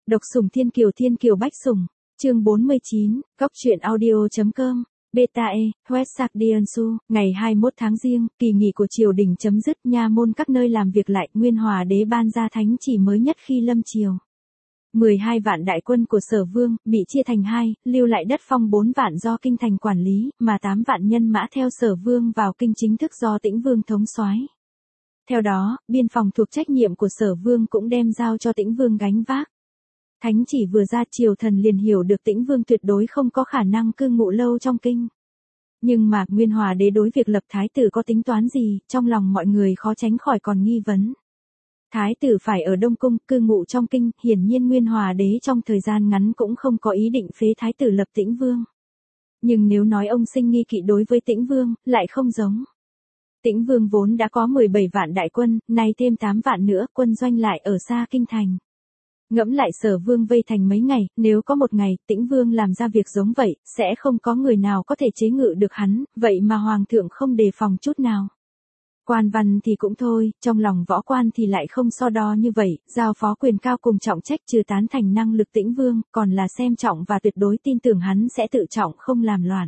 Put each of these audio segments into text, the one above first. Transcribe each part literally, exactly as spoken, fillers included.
Độc sủng Thiên Kiều Thiên Kiều Bách Sủng, chương bốn mươi chín, góc truyện audio.com, Beta E, West Sardiansu, ngày hai mươi mốt tháng Giêng, kỳ nghỉ của triều đình chấm dứt, nha môn các nơi làm việc lại, Nguyên Hòa đế ban ra thánh chỉ mới nhất khi lâm triều. mười hai vạn đại quân của Sở Vương, bị chia thành hai, lưu lại đất phong bốn vạn do kinh thành quản lý, mà tám vạn nhân mã theo Sở Vương vào kinh chính thức do Tĩnh Vương thống soái. Theo đó, biên phòng thuộc trách nhiệm của Sở Vương cũng đem giao cho Tĩnh Vương gánh vác. Thánh chỉ vừa ra, triều thần liền hiểu được Tĩnh Vương tuyệt đối không có khả năng cư ngụ lâu trong kinh. Nhưng mà, Nguyên Hòa đế đối việc lập thái tử có tính toán gì, trong lòng mọi người khó tránh khỏi còn nghi vấn. Thái tử phải ở Đông Cung, cư ngụ trong kinh, hiển nhiên Nguyên Hòa đế trong thời gian ngắn cũng không có ý định phế thái tử lập Tĩnh Vương. Nhưng nếu nói ông sinh nghi kỵ đối với Tĩnh Vương, lại không giống. Tĩnh Vương vốn đã có mười bảy vạn đại quân, nay thêm tám vạn nữa, quân doanh lại ở xa kinh thành. Ngẫm lại Sở Vương vây thành mấy ngày, nếu có một ngày, Tĩnh Vương làm ra việc giống vậy, sẽ không có người nào có thể chế ngự được hắn, vậy mà Hoàng thượng không đề phòng chút nào. Quan văn thì cũng thôi, trong lòng võ quan thì lại không so đo như vậy, giao phó quyền cao cùng trọng trách trừ tán thành năng lực Tĩnh Vương, còn là xem trọng và tuyệt đối tin tưởng hắn sẽ tự trọng không làm loạn.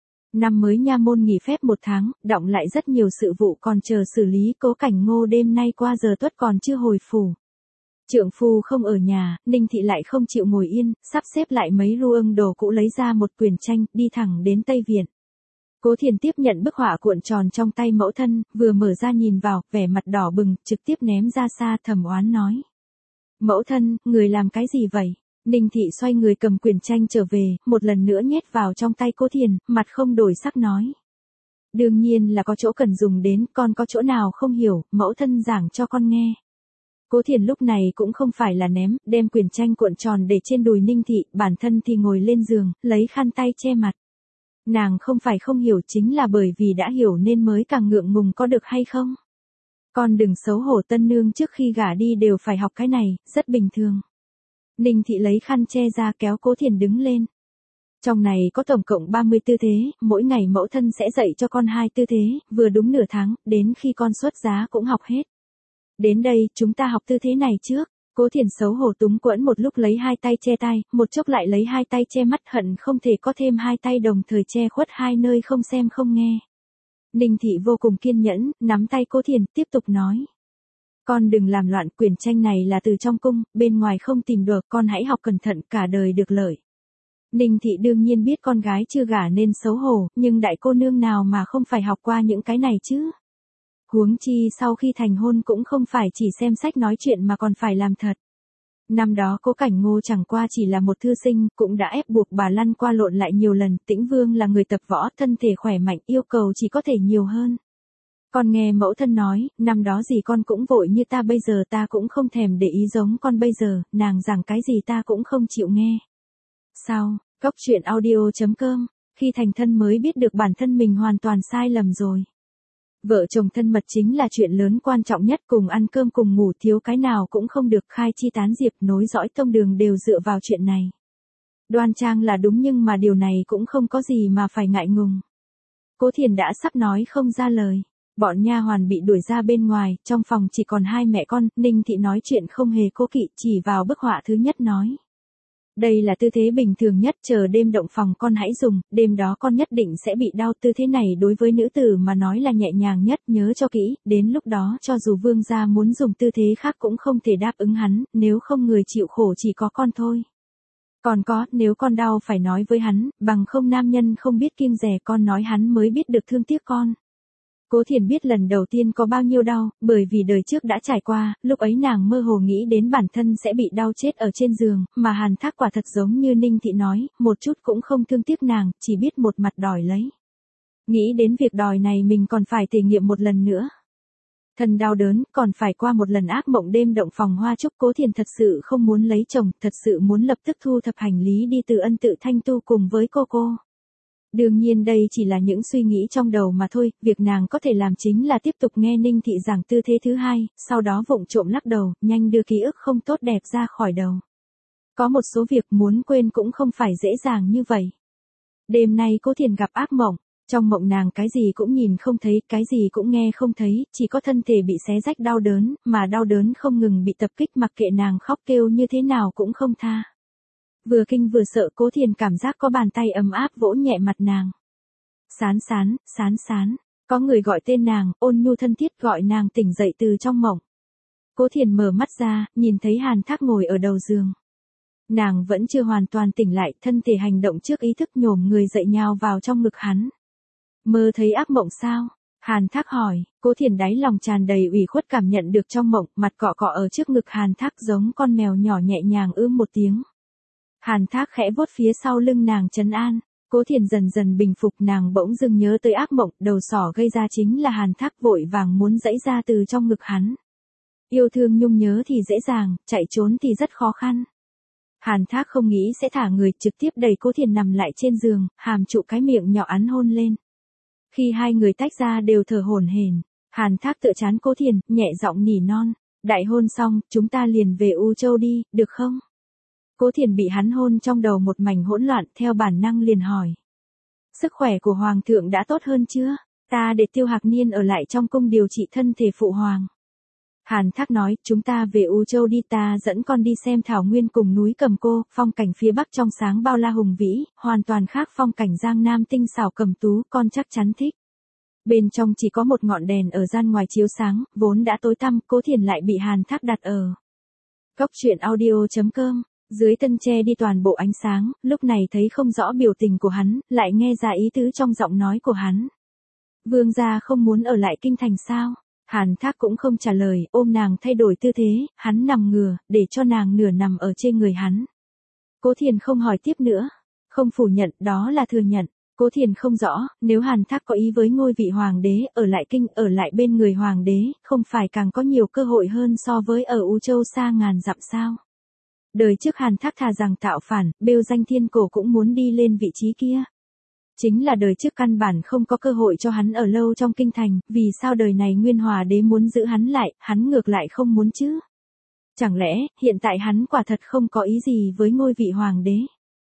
Năm mới nha môn nghỉ phép một tháng, đọng lại rất nhiều sự vụ còn chờ xử lý. Cố Cảnh Ngô đêm nay qua giờ tuất còn chưa hồi phủ. Trượng phu không ở nhà, Ninh Thị lại không chịu ngồi yên, sắp xếp lại mấy ruông đồ cũ, lấy ra một quyển tranh, đi thẳng đến Tây Viện. Cố Thiền tiếp nhận bức họa cuộn tròn trong tay mẫu thân, vừa mở ra nhìn vào, vẻ mặt đỏ bừng, trực tiếp ném ra xa, thầm oán nói. Mẫu thân, người làm cái gì vậy? Ninh Thị xoay người cầm quyển tranh trở về, một lần nữa nhét vào trong tay Cố Thiền, mặt không đổi sắc nói. Đương nhiên là có chỗ cần dùng đến, con có chỗ nào không hiểu, mẫu thân giảng cho con nghe. Cố Thiền lúc này cũng không phải là ném, đem quyển tranh cuộn tròn để trên đùi Ninh Thị, bản thân thì ngồi lên giường, lấy khăn tay che mặt. Nàng không phải không hiểu, chính là bởi vì đã hiểu nên mới càng ngượng ngùng, có được hay không? Con đừng xấu hổ, tân nương trước khi gả đi đều phải học cái này, rất bình thường. Ninh Thị lấy khăn che ra, kéo Cố Thiền đứng lên. Trong này có tổng cộng ba mươi tư thế, mỗi ngày mẫu thân sẽ dạy cho con hai tư thế, vừa đúng nửa tháng, đến khi con xuất giá cũng học hết. Đến đây, chúng ta học tư thế này trước. Cố Thiền xấu hổ túng quẫn một lúc, lấy hai tay che tai, một chốc lại lấy hai tay che mắt, hận không thể có thêm hai tay đồng thời che khuất hai nơi, không xem không nghe. Ninh Thị vô cùng kiên nhẫn, nắm tay Cố Thiền, tiếp tục nói. Con đừng làm loạn, quyển tranh này là từ trong cung, bên ngoài không tìm được, con hãy học cẩn thận, cả đời được lợi. Ninh Thị đương nhiên biết con gái chưa gả nên xấu hổ, nhưng đại cô nương nào mà không phải học qua những cái này chứ. Huống chi sau khi thành hôn cũng không phải chỉ xem sách nói chuyện mà còn phải làm thật. Năm đó Cố Cảnh Ngô chẳng qua chỉ là một thư sinh, cũng đã ép buộc bà lăn qua lộn lại nhiều lần. Tĩnh Vương là người tập võ, thân thể khỏe mạnh, yêu cầu chỉ có thể nhiều hơn. Con nghe mẫu thân nói, năm đó gì con cũng vội như ta bây giờ, ta cũng không thèm để ý giống con bây giờ, nàng giảng cái gì ta cũng không chịu nghe. Sao, góc truyện audio.com, khi thành thân mới biết được bản thân mình hoàn toàn sai lầm rồi. Vợ chồng thân mật chính là chuyện lớn quan trọng nhất, cùng ăn cơm cùng ngủ, thiếu cái nào cũng không được, khai chi tán diệp, nối dõi tông đường đều dựa vào chuyện này. Đoan trang là đúng, nhưng mà điều này cũng không có gì mà phải ngại ngùng. Cố Thiền đã sắp nói không ra lời. Bọn nha hoàn bị đuổi ra bên ngoài, trong phòng chỉ còn hai mẹ con. Ninh Thị nói chuyện không hề cố kỵ, chỉ vào bức họa thứ nhất nói. Đây là tư thế bình thường nhất, chờ đêm động phòng con hãy dùng, đêm đó con nhất định sẽ bị đau. Tư thế này đối với nữ tử mà nói là nhẹ nhàng nhất, nhớ cho kỹ, đến lúc đó cho dù vương gia muốn dùng tư thế khác cũng không thể đáp ứng hắn, nếu không người chịu khổ chỉ có con thôi. Còn có, nếu con đau phải nói với hắn, bằng không nam nhân không biết kiêng dè, con nói hắn mới biết được thương tiếc con. Cố Thiền biết lần đầu tiên có bao nhiêu đau, bởi vì đời trước đã trải qua, lúc ấy nàng mơ hồ nghĩ đến bản thân sẽ bị đau chết ở trên giường, mà Hàn Thác quả thật giống như Ninh Thị nói, một chút cũng không thương tiếc nàng, chỉ biết một mặt đòi lấy. Nghĩ đến việc đòi này mình còn phải thể nghiệm một lần nữa. Thân đau đớn, còn phải qua một lần ác mộng đêm động phòng hoa trúc. Cố Thiền thật sự không muốn lấy chồng, thật sự muốn lập tức thu thập hành lý đi Từ Ân tự thanh tu cùng với cô cô. Đương nhiên đây chỉ là những suy nghĩ trong đầu mà thôi, việc nàng có thể làm chính là tiếp tục nghe Ninh Thị giảng tư thế thứ hai, sau đó vụng trộm lắc đầu, nhanh đưa ký ức không tốt đẹp ra khỏi đầu. Có một số việc muốn quên cũng không phải dễ dàng như vậy. Đêm nay Cố Thiền gặp ác mộng, Trong mộng nàng cái gì cũng nhìn không thấy, cái gì cũng nghe không thấy, chỉ có thân thể bị xé rách đau đớn, mà đau đớn không ngừng bị tập kích, mặc kệ nàng khóc kêu như thế nào cũng không tha. Vừa kinh vừa sợ, Cố Thiền cảm giác có bàn tay ấm áp vỗ nhẹ mặt nàng. Sán sán, sán sán, có người gọi tên nàng, ôn nhu thân thiết gọi nàng tỉnh dậy từ trong mộng. Cố Thiền mở mắt ra, nhìn thấy Hàn Thác ngồi ở đầu giường. Nàng vẫn chưa hoàn toàn tỉnh lại, thân thể hành động trước ý thức, nhổm người dậy nhào vào trong ngực hắn. Mơ thấy ác mộng sao? Hàn Thác hỏi. Cố Thiền đáy lòng tràn đầy ủy khuất, cảm nhận được trong mộng, mặt cọ cọ ở trước ngực Hàn Thác giống con mèo nhỏ, nhẹ nhàng ưm một tiếng. Hàn Thác khẽ vuốt phía sau lưng nàng trấn an. Cố Thiền dần dần bình phục, nàng bỗng dưng nhớ tới ác mộng, đầu sỏ gây ra chính là Hàn Thác, vội vàng muốn giãy ra từ trong ngực hắn. Yêu thương nhung nhớ thì dễ dàng, chạy trốn thì rất khó khăn. Hàn Thác không nghĩ sẽ thả người, trực tiếp đẩy Cố Thiền nằm lại trên giường, hàm trụ cái miệng nhỏ ắn hôn lên. Khi hai người tách ra đều thở hổn hển, Hàn Thác tựa trán Cố Thiền, nhẹ giọng nỉ non, đại hôn xong, chúng ta liền về U Châu đi, được không? Cố Thiền bị hắn hôn trong đầu một mảnh hỗn loạn, theo bản năng liền hỏi. Sức khỏe của Hoàng thượng đã tốt hơn chưa? Ta để Tiêu Hạc Niên ở lại trong cung điều trị thân thể phụ hoàng. Hàn Thác nói, chúng ta về U Châu đi, ta dẫn con đi xem thảo nguyên cùng núi Cầm Cô, phong cảnh phía bắc trong sáng bao la hùng vĩ, hoàn toàn khác phong cảnh Giang Nam tinh xảo cầm tú, con chắc chắn thích. Bên trong chỉ có một ngọn đèn ở gian ngoài chiếu sáng, vốn đã tối tăm, Cố Thiền lại bị Hàn Thác đặt ở góc truyện audio chấm com. Dưới tân che đi toàn bộ ánh sáng, lúc này thấy không rõ biểu tình của hắn, lại nghe ra ý tứ trong giọng nói của hắn. Vương gia không muốn ở lại kinh thành sao? Hàn Thác cũng không trả lời, ôm nàng thay đổi tư thế, hắn nằm ngửa, để cho nàng nửa nằm ở trên người hắn. Cố Thiền không hỏi tiếp nữa, không phủ nhận, đó là thừa nhận. Cố Thiền không rõ, nếu Hàn Thác có ý với ngôi vị hoàng đế, ở lại kinh, ở lại bên người hoàng đế, không phải càng có nhiều cơ hội hơn so với ở U Châu xa ngàn dặm sao? Đời trước Hàn Thác thà rằng tạo phản, bêu danh thiên cổ cũng muốn đi lên vị trí kia. Chính là đời trước căn bản không có cơ hội cho hắn ở lâu trong kinh thành, vì sao đời này Nguyên Hòa đế muốn giữ hắn lại, hắn ngược lại không muốn chứ? Chẳng lẽ, hiện tại hắn quả thật không có ý gì với ngôi vị hoàng đế?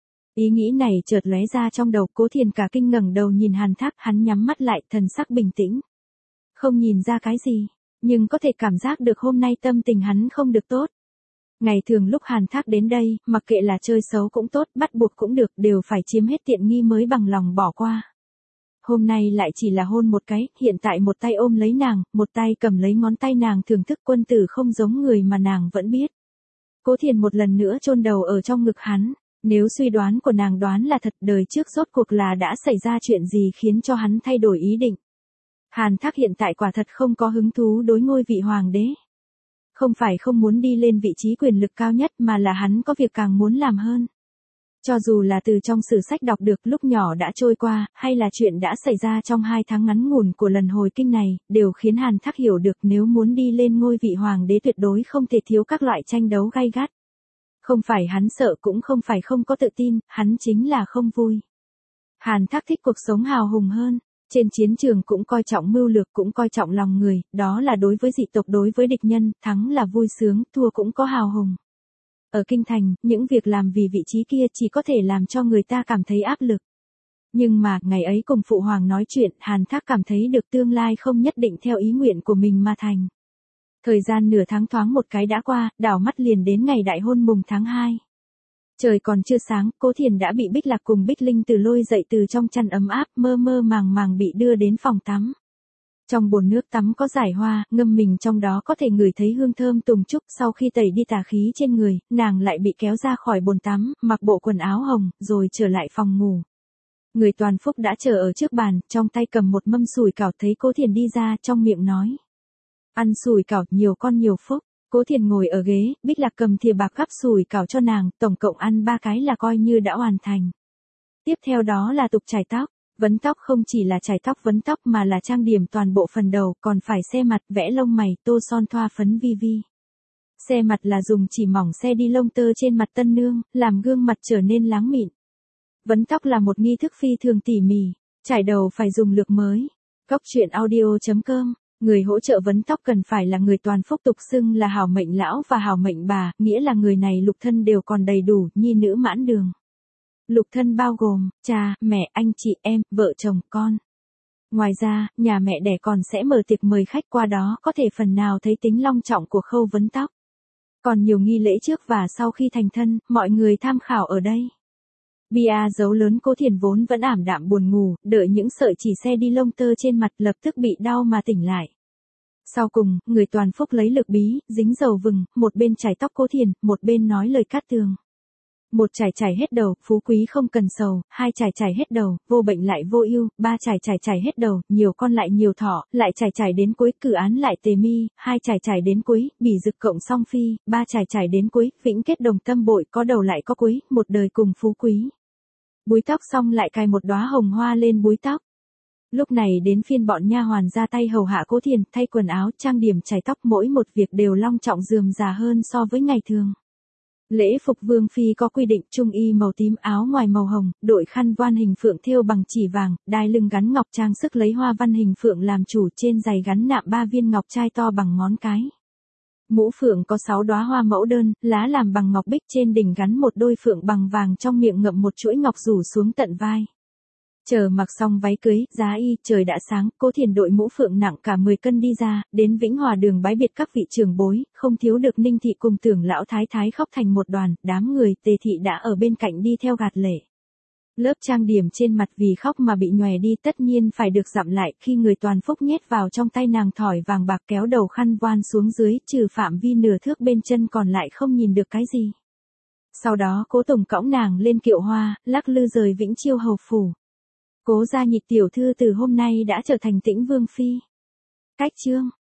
Ý nghĩ này chợt lóe ra trong đầu, Cố Thiền cả kinh ngẩng đầu nhìn Hàn Thác, hắn nhắm mắt lại, thần sắc bình tĩnh. Không nhìn ra cái gì, nhưng có thể cảm giác được hôm nay tâm tình hắn không được tốt. Ngày thường lúc Hàn Thác đến đây, mặc kệ là chơi xấu cũng tốt, bắt buộc cũng được, đều phải chiếm hết tiện nghi mới bằng lòng bỏ qua. Hôm nay lại chỉ là hôn một cái, hiện tại một tay ôm lấy nàng, một tay cầm lấy ngón tay nàng, thưởng thức quân tử không giống người mà nàng vẫn biết. Cố Thiền một lần nữa chôn đầu ở trong ngực hắn, nếu suy đoán của nàng đoán là thật, đời trước rốt cuộc là đã xảy ra chuyện gì khiến cho hắn thay đổi ý định. Hàn Thác hiện tại quả thật không có hứng thú đối ngôi vị hoàng đế. Không phải không muốn đi lên vị trí quyền lực cao nhất, mà là hắn có việc càng muốn làm hơn. Cho dù là từ trong sử sách đọc được lúc nhỏ đã trôi qua, hay là chuyện đã xảy ra trong hai tháng ngắn ngủn của lần hồi kinh này, đều khiến Hàn Thác hiểu được nếu muốn đi lên ngôi vị hoàng đế tuyệt đối không thể thiếu các loại tranh đấu gay gắt. Không phải hắn sợ, cũng không phải không có tự tin, hắn chính là không vui. Hàn Thác thích cuộc sống hào hùng hơn. Trên chiến trường cũng coi trọng mưu lược, cũng coi trọng lòng người, đó là đối với dị tộc, đối với địch nhân, thắng là vui sướng, thua cũng có hào hùng. Ở kinh thành, những việc làm vì vị trí kia chỉ có thể làm cho người ta cảm thấy áp lực. Nhưng mà, ngày ấy cùng Phụ Hoàng nói chuyện, Hàn Thác cảm thấy được tương lai không nhất định theo ý nguyện của mình mà thành. Thời gian nửa tháng thoáng một cái đã qua, đảo mắt liền đến ngày đại hôn mùng tháng hai. Trời còn chưa sáng, Cố Thiền đã bị Bích Lạc cùng Bích Linh từ lôi dậy từ trong chăn ấm áp, mơ mơ màng màng bị đưa đến phòng tắm. Trong bồn nước tắm có dải hoa, ngâm mình trong đó có thể ngửi thấy hương thơm tùng trúc, sau khi tẩy đi tà khí trên người, nàng lại bị kéo ra khỏi bồn tắm, mặc bộ quần áo hồng, rồi trở lại phòng ngủ. Người toàn phúc đã chờ ở trước bàn, trong tay cầm một mâm sủi cảo, thấy Cố Thiền đi ra, trong miệng nói. Ăn sủi cảo, nhiều con nhiều phúc. Cố Thiền ngồi ở ghế, Bích Lạc cầm thìa bạc gắp sủi cảo cho nàng, tổng cộng ăn ba cái là coi như đã hoàn thành. Tiếp theo đó là tục chải tóc, vấn tóc không chỉ là chải tóc vấn tóc mà là trang điểm toàn bộ phần đầu, còn phải xe mặt, vẽ lông mày, tô son thoa phấn vi vi. Xe mặt là dùng chỉ mỏng xe đi lông tơ trên mặt tân nương, làm gương mặt trở nên láng mịn. Vấn tóc là một nghi thức phi thường tỉ mỉ, chải đầu phải dùng lược mới. Góc truyện audio chấm com. Người hỗ trợ vấn tóc cần phải là người toàn phúc, tục xưng là hảo mệnh lão và hảo mệnh bà, nghĩa là người này lục thân đều còn đầy đủ, nhi nữ mãn đường. Lục thân bao gồm, cha, mẹ, anh chị em, vợ chồng, con. Ngoài ra, nhà mẹ đẻ còn sẽ mở tiệc mời khách, qua đó có thể phần nào thấy tính long trọng của khâu vấn tóc. Còn nhiều nghi lễ trước và sau khi thành thân, mọi người tham khảo ở đây. Bia dấu lớn Cố Thiền vốn vẫn ảm đạm buồn ngủ, đợi những sợi chỉ xe đi lông tơ trên mặt lập tức bị đau mà tỉnh lại. Sau cùng, người toàn phúc lấy lược bí, dính dầu vừng, một bên chải tóc Cố Thiền, một bên nói lời cát tường. Một chải chải hết đầu, phú quý không cần sầu, hai chải chải hết đầu, vô bệnh lại vô ưu, ba chải chải chải hết đầu, nhiều con lại nhiều thọ, lại chải chải đến cuối, cử án lại tề mi, hai chải chải đến cuối, bỉ dực cộng song phi, ba chải chải đến cuối, vĩnh kết đồng tâm bội, có đầu lại có cuối, một đời cùng phú quý. Búi tóc xong lại cài một đóa hồng hoa lên búi tóc. Lúc này đến phiên bọn nha hoàn ra tay hầu hạ Cố Thiền, thay quần áo, trang điểm, chải tóc, mỗi một việc đều long trọng rườm rà hơn so với ngày thường. Lễ phục vương phi có quy định trung y màu tím, áo ngoài màu hồng, đội khăn voan hình phượng thêu bằng chỉ vàng, đai lưng gắn ngọc trang sức lấy hoa văn hình phượng làm chủ, trên giày gắn nạm ba viên ngọc trai to bằng ngón cái. Mũ phượng có sáu đóa hoa mẫu đơn, lá làm bằng ngọc bích, trên đỉnh gắn một đôi phượng bằng vàng, trong miệng ngậm một chuỗi ngọc rủ xuống tận vai. Chờ mặc xong váy cưới, giá y, trời đã sáng, Cố Thiền đội mũ phượng nặng cả mười cân đi ra, đến Vĩnh Hòa đường bái biệt các vị trưởng bối, không thiếu được Ninh thị cùng Tưởng lão thái thái khóc thành một đoàn, đám người Tề thị đã ở bên cạnh đi theo gạt lệ. Lớp trang điểm trên mặt vì khóc mà bị nhòe đi, tất nhiên phải được dặm lại, khi người toàn phúc nhét vào trong tay nàng thỏi vàng bạc, kéo đầu khăn voan xuống dưới, trừ phạm vi nửa thước bên chân còn lại không nhìn được cái gì. Sau đó Cố Tùng cõng nàng lên kiệu hoa, lắc lư rời Vĩnh Chiêu hầu phủ. Cố gia Nhịch tiểu thư từ hôm nay đã trở thành Tĩnh Vương phi. Cách chương